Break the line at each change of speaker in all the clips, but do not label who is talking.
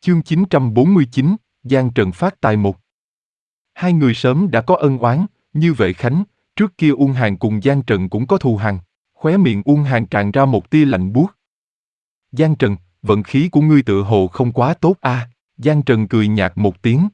Chương 949, Giang Trần phát tài một. Hai người sớm đã có ân oán, như Vệ Khánh, trước kia Uông Hàn cùng Giang Trần cũng có thù hằn. Khóe miệng Uông Hàn tràn ra một tia lạnh buốt. Giang Trần, vận khí của ngươi tựa hồ không quá tốt a. Giang Trần cười nhạt một tiếng.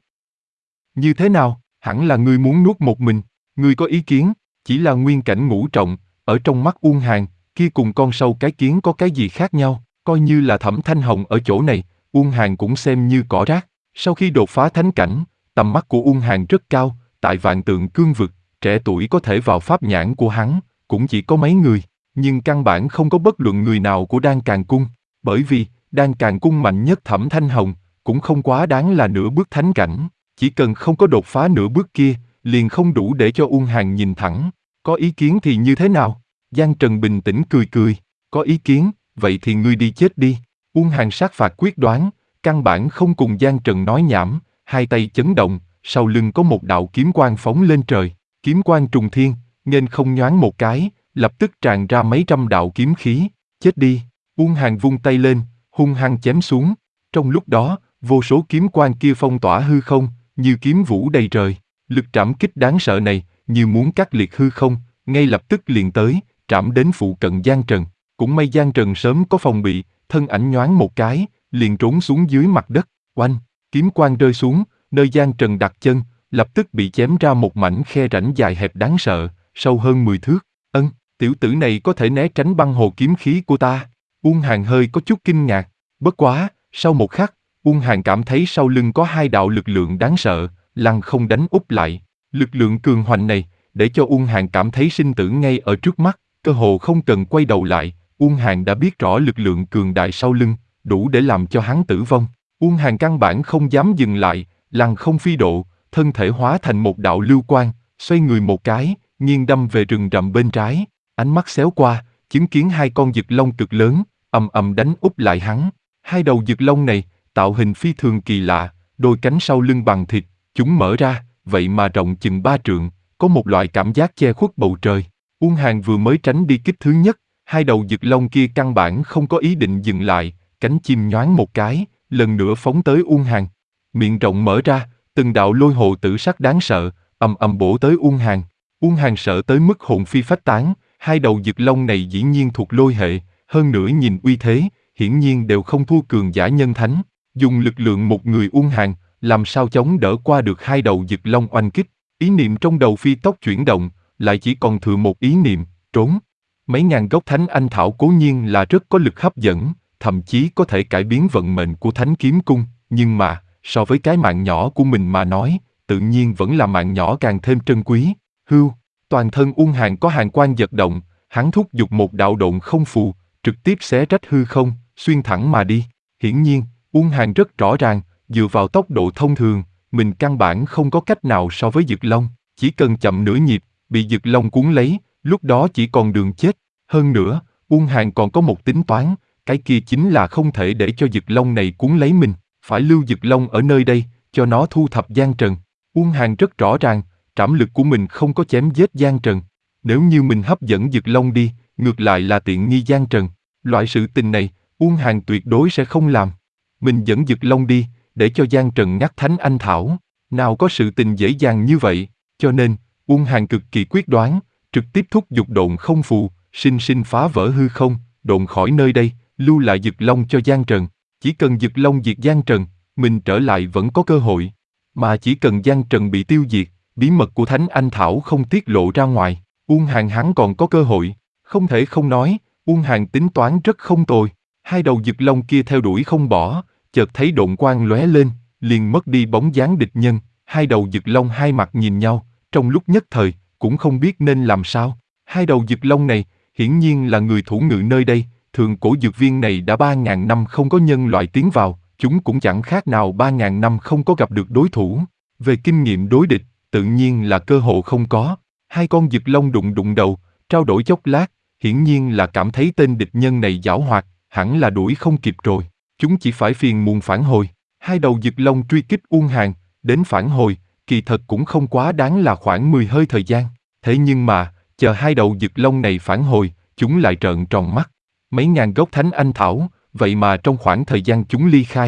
Như thế nào, hẳn là ngươi muốn nuốt một mình, ngươi có ý kiến, chỉ là nguyên cảnh ngũ trọng, ở trong mắt Uông Hàn, kia cùng con sâu cái kiến có cái gì khác nhau, coi như là Thẩm Thanh Hồng ở chỗ này, Uông Hàn cũng xem như cỏ rác. Sau khi đột phá thánh cảnh, tầm mắt của Uông Hàn rất cao, tại Vạn Tượng Cương vực, trẻ tuổi có thể vào pháp nhãn của hắn, cũng chỉ có mấy người, nhưng căn bản không có bất luận người nào của Đan Càn Cung, bởi vì, Đan Càn Cung mạnh nhất Thẩm Thanh Hồng, cũng không quá đáng là nửa bước thánh cảnh, chỉ cần không có đột phá nửa bước kia, liền không đủ để cho Uông Hàn nhìn thẳng. Có ý kiến thì như thế nào? Giang Trần bình tĩnh cười cười, có ý kiến, vậy thì ngươi đi chết đi. Uông Hàn sát phạt quyết đoán, căn bản không cùng Giang Trần nói nhảm, hai tay chấn động, sau lưng có một đạo kiếm quang phóng lên trời, kiếm quang trùng thiên, nghênh không nhoáng một cái, lập tức tràn ra mấy trăm đạo kiếm khí, chết đi. Uông Hàn vung tay lên, hung hăng chém xuống, trong lúc đó, vô số kiếm quang kia phong tỏa hư không, như kiếm vũ đầy trời, lực trảm kích đáng sợ này, như muốn cắt liệt hư không, ngay lập tức liền tới, trảm đến phụ cận Giang Trần. Cũng may Giang Trần sớm có phòng bị, thân ảnh nhoáng một cái, liền trốn xuống dưới mặt đất, oanh, kiếm quang rơi xuống, nơi Giang Trần đặt chân, lập tức bị chém ra một mảnh khe rãnh dài hẹp đáng sợ, sâu hơn 10 thước. Tiểu tử này có thể né tránh băng hồ kiếm khí của ta. Uông Hàn hơi có chút kinh ngạc, bất quá, sau một khắc, Uông Hàn cảm thấy sau lưng có hai đạo lực lượng đáng sợ, lăng không đánh úp lại. Lực lượng cường hoành này, để cho Uông Hàn cảm thấy sinh tử ngay ở trước mắt, cơ hồ không cần quay đầu lại, Uông Hàn đã biết rõ lực lượng cường đại sau lưng, đủ để làm cho hắn tử vong. Uông Hàn căn bản không dám dừng lại, lăng không phi độ, thân thể hóa thành một đạo lưu quang, xoay người một cái, nghiêng đâm về rừng rậm bên trái, ánh mắt xéo qua, chứng kiến hai con dực long cực lớn, ầm ầm đánh úp lại hắn. Hai đầu dực long này, tạo hình phi thường kỳ lạ, đôi cánh sau lưng bằng thịt, chúng mở ra, vậy mà rộng chừng 3 trượng, có một loại cảm giác che khuất bầu trời. Uông Hàn vừa mới tránh đi kích thứ nhất, hai đầu dực long kia căn bản không có ý định dừng lại, cánh chim nhoáng một cái, lần nữa phóng tới Uông Hàn. Miệng rộng mở ra, từng đạo lôi hồ tử sắc đáng sợ, ầm ầm bổ tới Uông Hàn. Uông Hàn sợ tới mức hồn phi phách tán, hai đầu dực long này dĩ nhiên thuộc lôi hệ, hơn nữa nhìn uy thế, hiển nhiên đều không thua cường giả nhân thánh. Dùng lực lượng một người Uông Hàn, làm sao chống đỡ qua được hai đầu dực long oanh kích. Ý niệm trong đầu phi tốc chuyển động, lại chỉ còn thừa một ý niệm, trốn. Mấy ngàn gốc thánh anh thảo cố nhiên là rất có lực hấp dẫn, thậm chí có thể cải biến vận mệnh của Thánh Kiếm Cung, nhưng mà, so với cái mạng nhỏ của mình mà nói, tự nhiên vẫn là mạng nhỏ càng thêm trân quý. Hưu, toàn thân Uông Hàn có hàn quang dật động, hắn thúc giục một đạo độn không phù, trực tiếp xé rách hư không, xuyên thẳng mà đi. Hiển nhiên, Uông Hàn rất rõ ràng, dựa vào tốc độ thông thường, mình căn bản không có cách nào so với dực long, chỉ cần chậm nửa nhịp, bị dực long cuốn lấy, lúc đó chỉ còn đường chết. Hơn nữa, Uông Hàn còn có một tính toán, cái kia chính là không thể để cho dực long này cuốn lấy mình, phải lưu dực long ở nơi đây, cho nó thu thập Giang Trần. Uông Hàn rất rõ ràng, trảm lực của mình không có chém giết Giang Trần. Nếu như mình hấp dẫn dực long đi, ngược lại là tiện nghi Giang Trần. Loại sự tình này, Uông Hàn tuyệt đối sẽ không làm. Mình dẫn dực long đi, để cho Giang Trần ngắt thánh anh thảo. Nào có sự tình dễ dàng như vậy, cho nên, Uông Hàn cực kỳ quyết đoán, trực tiếp thúc giục độn không phù, sinh sinh phá vỡ hư không, độn khỏi nơi đây, lưu lại dực long cho Giang Trần. Chỉ cần dực long diệt Giang Trần, mình trở lại vẫn có cơ hội. Mà chỉ cần Giang Trần bị tiêu diệt, bí mật của Thánh Anh Thảo không tiết lộ ra ngoài, Uông Hàn hắn còn có cơ hội. Không thể không nói, Uông Hàn tính toán rất không tồi. Hai đầu dực long kia theo đuổi không bỏ, chợt thấy độn quang lóe lên, liền mất đi bóng dáng địch nhân. Hai đầu dực long hai mặt nhìn nhau, trong lúc nhất thời, cũng không biết nên làm sao. Hai đầu dực long này, hiển nhiên là người thủ ngự nơi đây, thượng cổ dược viên này đã 3.000 năm không có nhân loại tiến vào, chúng cũng chẳng khác nào 3.000 năm không có gặp được đối thủ. Về kinh nghiệm đối địch, tự nhiên là cơ hội không có. Hai con dực long đụng đầu, trao đổi chốc lát, hiển nhiên là cảm thấy tên địch nhân này giảo hoạt, hẳn là đuổi không kịp rồi. Chúng chỉ phải phiền muộn phản hồi. Hai đầu dực long truy kích Uông Hàn, đến phản hồi, kỳ thật cũng không quá đáng là khoảng 10 hơi thời gian. Thế nhưng mà, chờ hai đầu dực long này phản hồi, chúng lại trợn tròn mắt. Mấy ngàn gốc thánh anh thảo, vậy mà trong khoảng thời gian chúng ly khai,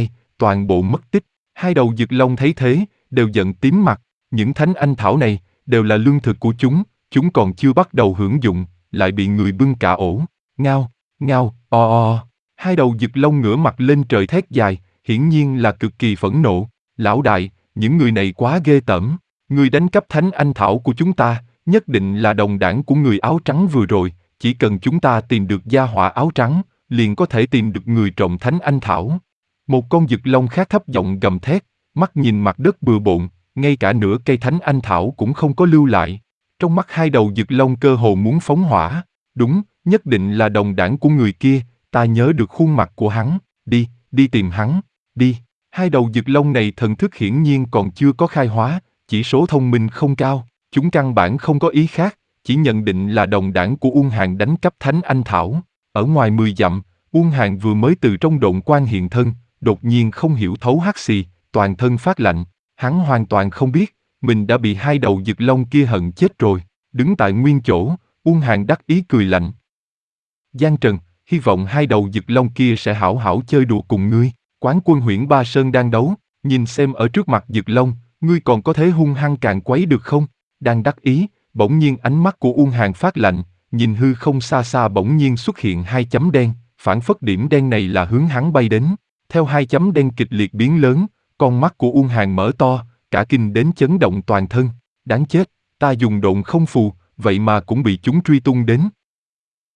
toàn bộ mất tích. Hai đầu Dực Long thấy thế, đều giận tím mặt. Những thánh anh thảo này, đều là lương thực của chúng còn chưa bắt đầu hưởng dụng, lại bị người bưng cả ổ. Ngao, ngao, o o. Hai đầu Dực Long ngửa mặt lên trời thét dài, hiển nhiên là cực kỳ phẫn nộ. Lão đại, những người này quá ghê tởm. Người đánh cắp thánh anh thảo của chúng ta, nhất định là đồng đảng của người áo trắng vừa rồi. Chỉ cần chúng ta tìm được gia hỏa áo trắng, liền có thể tìm được người trộm thánh anh thảo. Một con Dực Long khác thấp giọng gầm thét, mắt nhìn mặt đất bừa bộn, ngay cả nửa cây thánh anh thảo cũng không có lưu lại. Trong mắt hai đầu Dực Long cơ hồ muốn phóng hỏa. Đúng, nhất định là đồng đảng của người kia, ta nhớ được khuôn mặt của hắn. Đi tìm hắn, đi. Hai đầu Dực Long này thần thức hiển nhiên còn chưa có khai hóa, chỉ số thông minh không cao. Chúng căn bản không có ý khác, chỉ nhận định là đồng đảng của Uông Hàn đánh cắp thánh anh thảo. Ở ngoài 10 dặm, Uông Hàn vừa mới từ trong độn quan hiện thân, đột nhiên không hiểu thấu hắt xì, toàn thân phát lạnh. Hắn hoàn toàn không biết, mình đã bị hai đầu Dực Long kia hận chết rồi. Đứng tại nguyên chỗ, Uông Hàn đắc ý cười lạnh. Giang Trần, hy vọng hai đầu Dực Long kia sẽ hảo hảo chơi đùa cùng ngươi. Quán Quân Huyễn Ba Sơn đang đấu, nhìn xem ở trước mặt Dực Long, ngươi còn có thế hung hăng càn quấy được không? Đang đắc ý, bỗng nhiên ánh mắt của Uông Hàn phát lạnh, nhìn hư không xa xa bỗng nhiên xuất hiện hai chấm đen, phản phất điểm đen này là hướng hắn bay đến. Theo hai chấm đen kịch liệt biến lớn, con mắt của Uông Hàn mở to, cả kinh đến chấn động toàn thân. Đáng chết, ta dùng độn không phù, vậy mà cũng bị chúng truy tung đến.